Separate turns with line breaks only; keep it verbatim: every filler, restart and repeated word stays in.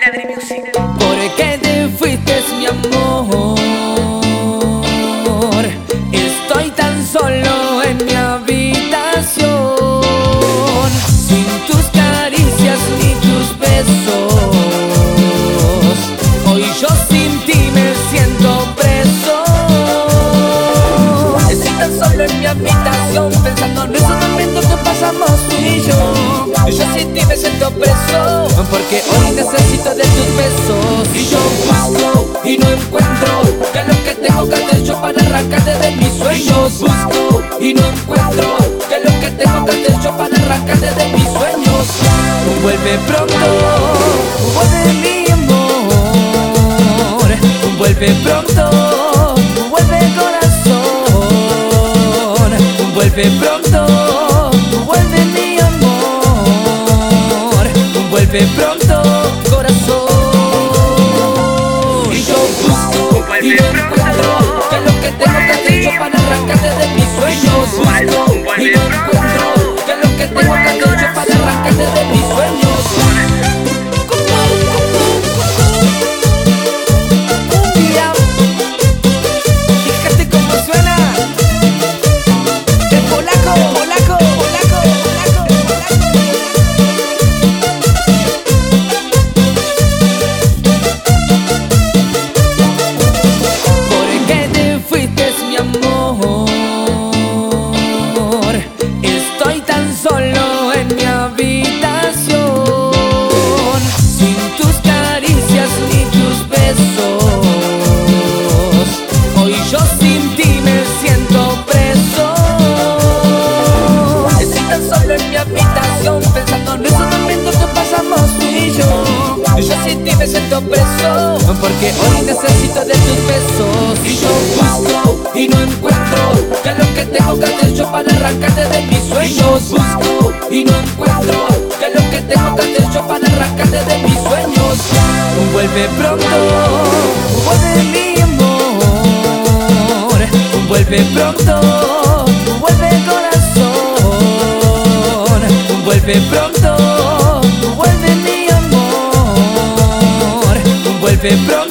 Pedri Music.
¿Por qué te fuiste, mi amor? Estoy tan solo en mi habitación, sin tus caricias ni tus besos. Hoy yo sin ti me siento preso. Estoy tan solo en mi habitación, pensando en esos momentos que pasamos tú y yo. Yo sin ti me siento preso, porque hoy necesito de tus besos. Y yo busco y no encuentro, que es lo que tengo que hacer yo para arrancarte de mis sueños. Busco y no encuentro, que es lo que tengo que hacer yo para arrancarte de mis sueños. Vuelve pronto, vuelve mi amor. Vuelve pronto, vuelve corazón. Vuelve pronto, vuelve mi amor. Vuelve pronto, corazón. Y yo busco y no encuentro, que es lo que tengo que hacer yo para arrancarte de mis sueños. Busco y no encuentro, que es lo que tengo que hacer yo para arrancarte de mis sueños. Cumbia, fíjate cómo suena. El polaco, polaco, polaco, polaco, polaco. Estoy tan solo en mi habitación, sin tus caricias ni tus besos. Hoy yo sin ti me siento preso. Estoy tan solo en mi habitación, pensando en esos momentos que pasamos tú y yo. Yo sin ti me siento preso, porque hoy necesito de tus besos. Y yo busco y no encuentro, que es lo que tengo que hacer yo para arrancarte de mis sueños. Busco y no encuentro, que es lo que tengo que hacer yo para arrancarte de mis sueños. Vuelve pronto, vuelve mi amor. Vuelve pronto, vuelve corazón. Vuelve pronto, vuelve mi amor. Vuelve pronto.